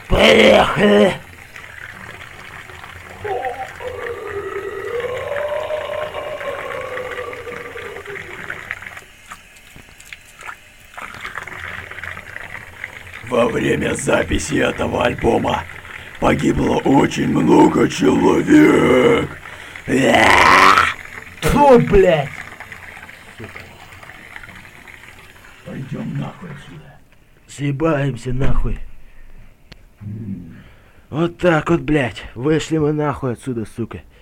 Поехали! Во время записи этого альбома погибло очень много человек. Фу, блядь! Пойдем нахуй отсюда. Съебаемся нахуй. Вот так вот, блядь. Вышли мы нахуй отсюда, сука.